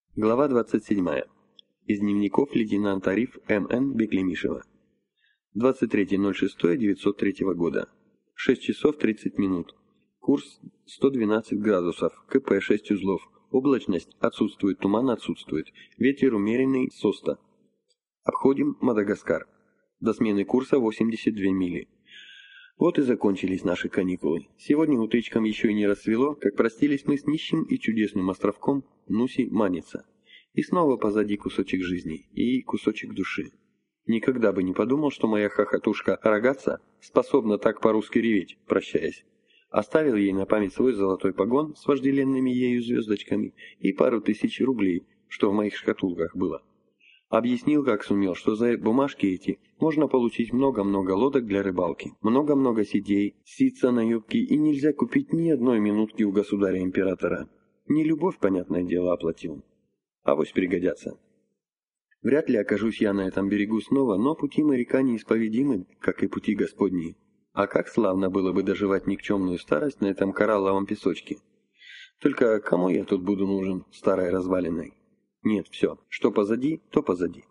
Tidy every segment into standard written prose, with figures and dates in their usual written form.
Глава 27. Из дневников лейтенанта РИФ М.Н. Беклемишева. 23.06.903 года. 6 часов 30 минут. Курс 112 градусов. КП 6 узлов. Облачность отсутствует, туман отсутствует. Ветер умеренный с оста. Обходим Мадагаскар. До смены курса 82 мили. Вот и закончились наши каникулы. Сегодня утречком еще и не рассвело, как простились мы с нищим и чудесным островком Нуси-Маница. И снова позади кусочек жизни и кусочек души. Никогда бы не подумал, что моя хохотушка Рогатца способна так по-русски реветь, прощаясь. Оставил ей на память свой золотой погон с вожделенными ею звездочками и пару тысяч рублей, что в моих шкатулках было. Объяснил, как сумел, что за бумажки эти можно получить много-много лодок для рыбалки, много-много сидей, ситца на юбке, и нельзя купить ни одной минутки у государя-императора. Не любовь, понятное дело, оплатил. Авось пригодятся. Вряд ли окажусь я на этом берегу снова, но пути моряка неисповедимы, как и пути Господние. А как славно было бы доживать никчемную старость на этом коралловом песочке. Только кому я тут буду нужен, старой развалиной? Нет, все, что позади, то позади.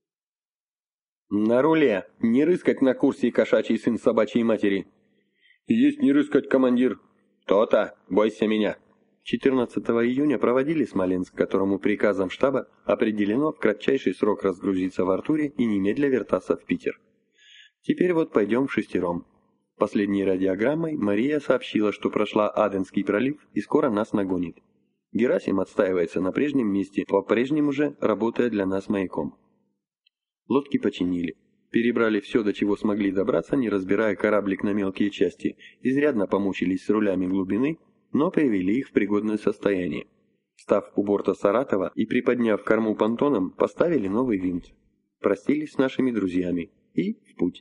«На руле! Не рыскать на курсе, кошачий сын собачьей матери!» «Есть не рыскать, командир!» «То-то! Бойся меня!» 14 июня проводили Смоленск, которому приказом штаба определено в кратчайший срок разгрузиться в Артуре и немедля вертаться в Питер. Теперь вот пойдем вшестером. Последней радиограммой Мария сообщила, что прошла Аденский пролив и скоро нас нагонит. Герасим отстаивается на прежнем месте, по-прежнему же работая для нас маяком. Лодки починили. Перебрали все, до чего смогли добраться, не разбирая кораблик на мелкие части. Изрядно помучились с рулями глубины, но привели их в пригодное состояние. Встав у борта Саратова и приподняв корму понтоном, поставили новый винт. Простились с нашими друзьями и в путь.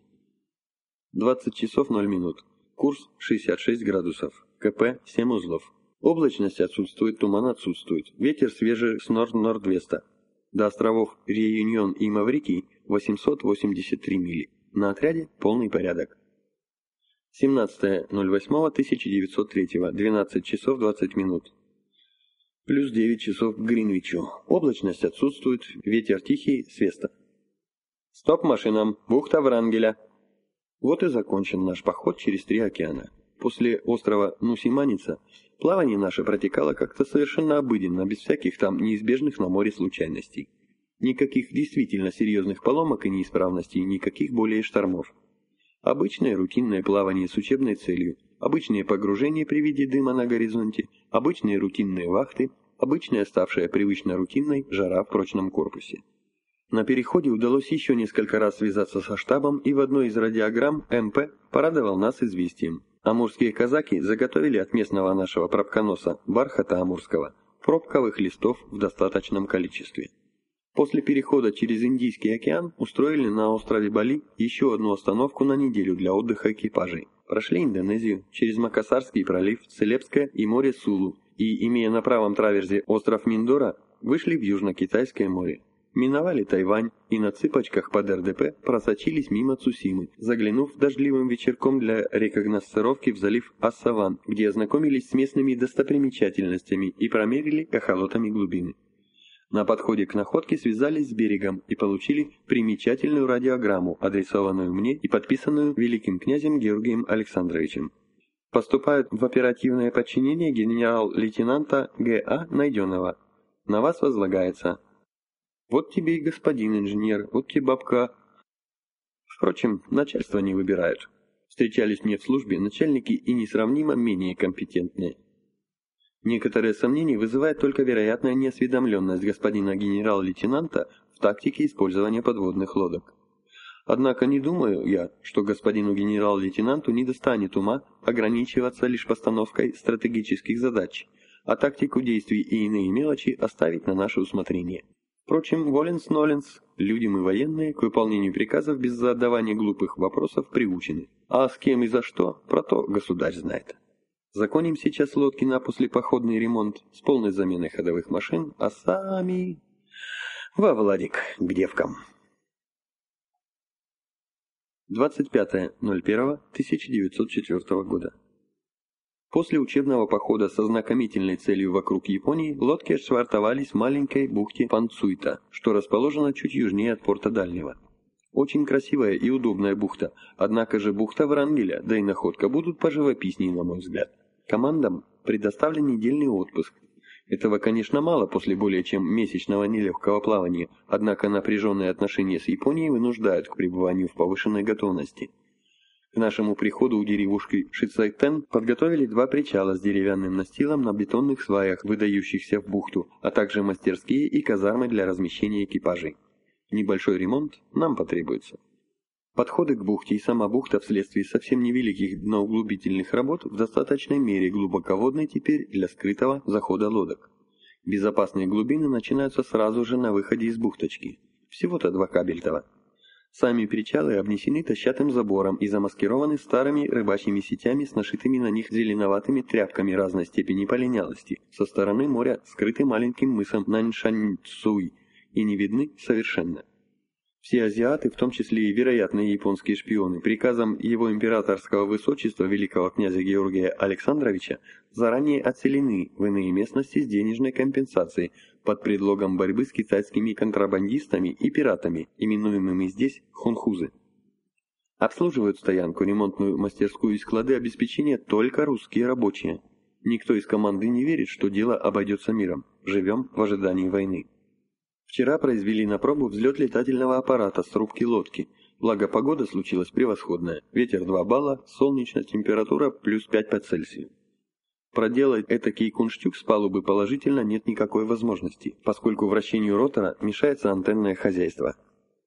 20 часов 0 минут. Курс 66 градусов. КП 7 узлов. Облачность отсутствует, туман отсутствует. Ветер свежий с норд-норд-веста. До островов Реюньон и Маврикий 883 мили. На отряде полный порядок. 17.08.1903. 12 часов 20 минут. Плюс 9 часов к Гринвичу. Облачность отсутствует, ветер тихий с веста. «Стоп машинам! Бухта Врангеля!» Вот и закончен наш поход через 3 океана. После острова Нуси-Маница плавание наше протекало как-то совершенно обыденно, без всяких там неизбежных на море случайностей. Никаких действительно серьезных поломок и неисправностей, никаких более штормов. Обычное рутинное плавание с учебной целью, обычные погружения при виде дыма на горизонте, обычные рутинные вахты, обычная ставшая привычно рутинной жара в прочном корпусе. На переходе удалось еще несколько раз связаться со штабом, и в одной из радиограмм МП порадовал нас известием. Амурские казаки заготовили от местного нашего пробконоса бархата амурского пробковых листов в достаточном количестве. После перехода через Индийский океан устроили на острове Бали еще одну остановку на неделю для отдыха экипажей. Прошли Индонезию, через Макасарский пролив, Целебское и море Сулу, и, имея на правом траверзе остров Миндора, вышли в Южно-Китайское море. Миновали Тайвань и на цыпочках под РДП просочились мимо Цусимы, заглянув дождливым вечерком для рекогносцировки в залив Ассаван, где ознакомились с местными достопримечательностями и промерили эхолотами глубины. На подходе к находке связались с берегом и получили примечательную радиограмму, адресованную мне и подписанную великим князем Георгием Александровичем. Поступают в оперативное подчинение генерал-лейтенанта Г.А. Найденова. На вас возлагается. Вот тебе и господин инженер, вот тебе бабка. Впрочем, начальство не выбирают. Встречались мне в службе начальники и несравнимо менее компетентные. Некоторые сомнения вызывает только вероятная неосведомленность господина генерал-лейтенанта в тактике использования подводных лодок. Однако не думаю я, что господину генерал-лейтенанту не достанет ума ограничиваться лишь постановкой стратегических задач, а тактику действий и иные мелочи оставить на наше усмотрение. Впрочем, воленс-ноленс, люди мы военные, к выполнению приказов без задавания глупых вопросов приучены. А с кем и за что, про то государь знает. Законим сейчас лодки на послепоходный ремонт с полной заменой ходовых машин, а сами... Во Владик, к девкам. 25.01.1904 года. После учебного похода со знакомительной целью вокруг Японии лодки отшвартовались в маленькой бухте Панцуйта, что расположена чуть южнее от порта Дальнего. Очень красивая и удобная бухта, однако же бухта Врангеля, да и находка будут поживописнее, на мой взгляд. Командам предоставлен недельный отпуск. Этого, конечно, мало после более чем месячного нелегкого плавания, однако напряженные отношения с Японией вынуждают к пребыванию в повышенной готовности. К нашему приходу у деревушки Шицайтен подготовили 2 причала с деревянным настилом на бетонных сваях, выдающихся в бухту, а также мастерские и казармы для размещения экипажей. Небольшой ремонт нам потребуется. Подходы к бухте и сама бухта вследствие совсем невеликих дноуглубительных работ в достаточной мере глубоководны теперь для скрытого захода лодок. Безопасные глубины начинаются сразу же на выходе из бухточки. Всего-то 2 кабельтова. Сами причалы обнесены тощатым забором и замаскированы старыми рыбачьими сетями с нашитыми на них зеленоватыми тряпками разной степени полинялости, со стороны моря скрыты маленьким мысом Наньшаньцуй и не видны совершенно. Все азиаты, в том числе и вероятные японские шпионы, приказом его императорского высочества великого князя Георгия Александровича заранее отселены в иные местности с денежной компенсацией под предлогом борьбы с китайскими контрабандистами и пиратами, именуемыми здесь хунхузы. Обслуживают стоянку, ремонтную мастерскую и склады обеспечения только русские рабочие. Никто из команды не верит, что дело обойдется миром. Живем в ожидании войны. Вчера произвели на пробу взлет летательного аппарата с рубки лодки. Благо погода случилась превосходная. Ветер 2 балла, солнечно, температура плюс 5 по Цельсию. Проделать этакий кунштюк с палубы положительно нет никакой возможности, поскольку вращению ротора мешается антенное хозяйство.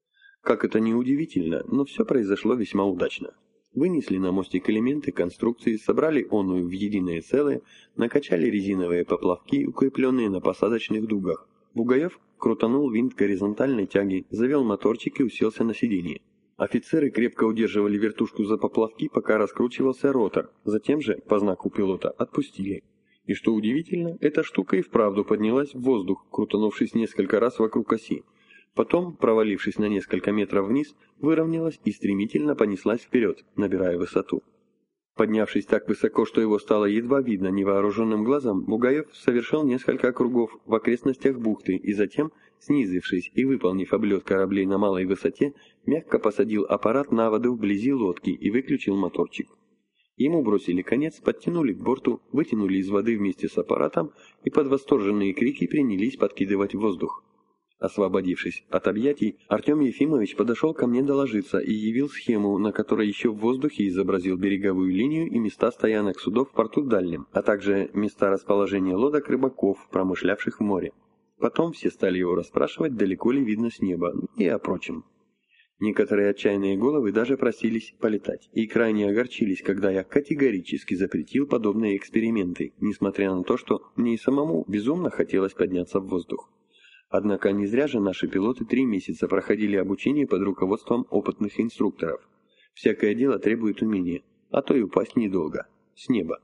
Как это ни удивительно, но все произошло весьма удачно. Вынесли на мостик элементы конструкции, собрали оную в единое целое, накачали резиновые поплавки, укрепленные на посадочных дугах. Бугаев крутанул винт горизонтальной тяги, завел моторчик и уселся на сиденье. Офицеры крепко удерживали вертушку за поплавки, пока раскручивался ротор, затем же, по знаку пилота, отпустили. И что удивительно, эта штука и вправду поднялась в воздух, крутанувшись несколько раз вокруг оси. Потом, провалившись на несколько метров вниз, выровнялась и стремительно понеслась вперед, набирая высоту. Поднявшись так высоко, что его стало едва видно невооруженным глазом, Бугаев совершил несколько кругов в окрестностях бухты и затем, снизившись и выполнив облет кораблей на малой высоте, мягко посадил аппарат на воду вблизи лодки и выключил моторчик. Ему бросили конец, подтянули к борту, вытянули из воды вместе с аппаратом и под восторженные крики принялись подкидывать в воздух. Освободившись от объятий, Артем Ефимович подошел ко мне доложиться и явил схему, на которой еще в воздухе изобразил береговую линию и места стоянок судов в порту Дальнем, а также места расположения лодок рыбаков, промышлявших в море. Потом все стали его расспрашивать, далеко ли видно с неба, и о прочем. Некоторые отчаянные головы даже просились полетать, и крайне огорчились, когда я категорически запретил подобные эксперименты, несмотря на то, что мне и самому безумно хотелось подняться в воздух. Однако не зря же наши пилоты 3 месяца проходили обучение под руководством опытных инструкторов. Всякое дело требует умения, а то и упасть недолго. С неба.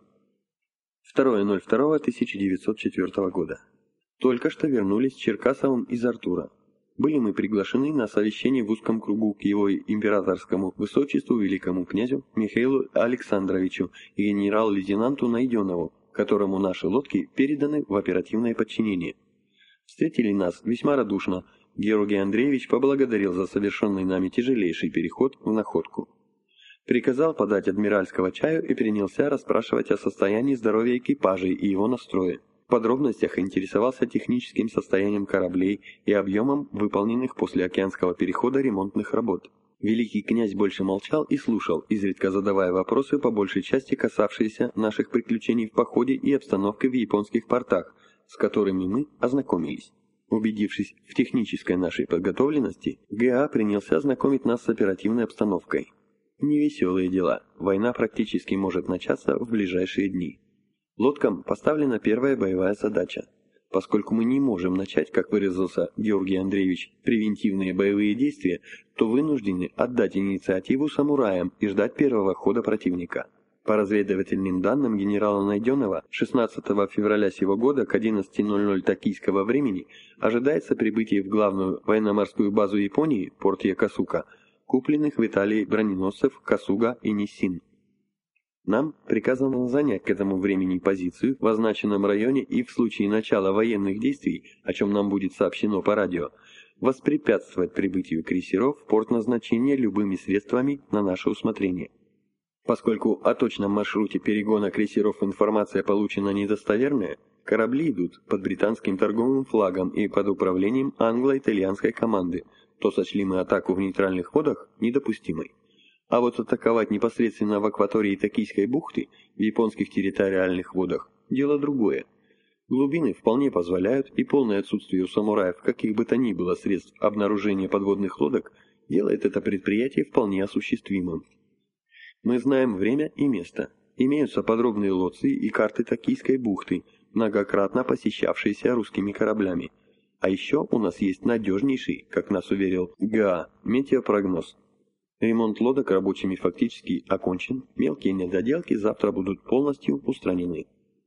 2.02.1904 года. Только что вернулись с Черкасовым из Артура. Были мы приглашены на совещание в узком кругу к его императорскому высочеству великому князю Михаилу Александровичу и генерал-лейтенанту Найденову, которому наши лодки переданы в оперативное подчинение. Встретили нас весьма радушно. Георгий Андреевич поблагодарил за совершенный нами тяжелейший переход в находку. Приказал подать адмиральского чаю и принялся расспрашивать о состоянии здоровья экипажей и его настрое. В подробностях интересовался техническим состоянием кораблей и объемом выполненных после океанского перехода ремонтных работ. Великий князь больше молчал и слушал, изредка задавая вопросы, по большей части касавшиеся наших приключений в походе и обстановки в японских портах, с которыми мы ознакомились. Убедившись в технической нашей подготовленности, ГА принялся знакомить нас с оперативной обстановкой. Невеселые дела. Война практически может начаться в ближайшие дни. Лодкам поставлена первая боевая задача. Поскольку мы не можем начать, как выразился Георгий Андреевич, превентивные боевые действия, то вынуждены отдать инициативу самураям и ждать первого хода противника. По разведывательным данным генерала Найденова, 16 февраля сего года к 11:00 токийского времени ожидается прибытие в главную военно-морскую базу Японии, порт Якосука, купленных в Италии броненосцев Касуга и Ниссин. Нам приказано занять к этому времени позицию в означенном районе и в случае начала военных действий, о чем нам будет сообщено по радио, воспрепятствовать прибытию крейсеров в порт назначения любыми средствами на наше усмотрение. Поскольку о точном маршруте перегона крейсеров информация получена недостоверная, корабли идут под британским торговым флагом и под управлением англо-итальянской команды, то сочли мы атаку в нейтральных водах недопустимой. А вот атаковать непосредственно в акватории Токийской бухты, в японских территориальных водах, дело другое. Глубины вполне позволяют, и полное отсутствие у самураев каких бы то ни было средств обнаружения подводных лодок делает это предприятие вполне осуществимым. Мы знаем время и место. Имеются подробные лоции и карты Токийской бухты, многократно посещавшиеся русскими кораблями. А еще у нас есть надежнейший, как нас уверил ГА, метеопрогноз. Ремонт лодок рабочими фактически окончен, мелкие недоделки завтра будут полностью устранены.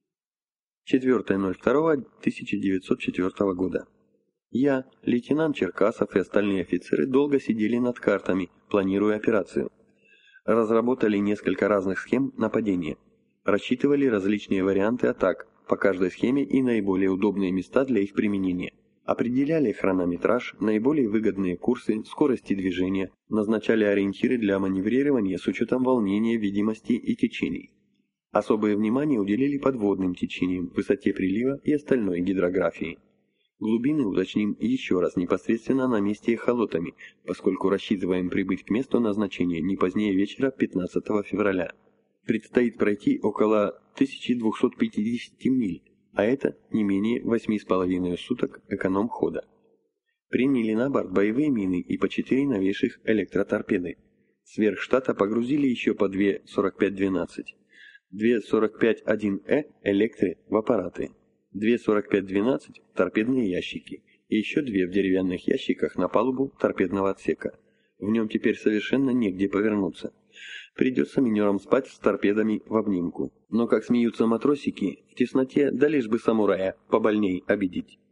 4.02.1904 года. Я, лейтенант Черкасов и остальные офицеры долго сидели над картами, планируя операцию. Разработали несколько разных схем нападения. Рассчитывали различные варианты атак, по каждой схеме и наиболее удобные места для их применения. Определяли хронометраж, наиболее выгодные курсы, скорости движения, назначали ориентиры для маневрирования с учетом волнения, видимости и течений. Особое внимание уделили подводным течениям, высоте прилива и остальной гидрографии. Глубины уточним еще раз непосредственно на месте эхолотами, поскольку рассчитываем прибыть к месту назначения не позднее вечера 15 февраля. Предстоит пройти около 1250 миль, а это не менее 8,5 суток эконом-хода. Приняли на борт боевые мины и по 4 новейших электроторпеды. Сверх штата погрузили еще по 2 45-12, 2 45-1Э электры в аппараты, 2 45-12 торпедные ящики и еще 2 в деревянных ящиках на палубу торпедного отсека. В нем теперь совершенно негде повернуться. Придется минерам спать с торпедами в обнимку. Но как смеются матросики, в тесноте, да лишь бы самурая побольней обидеть.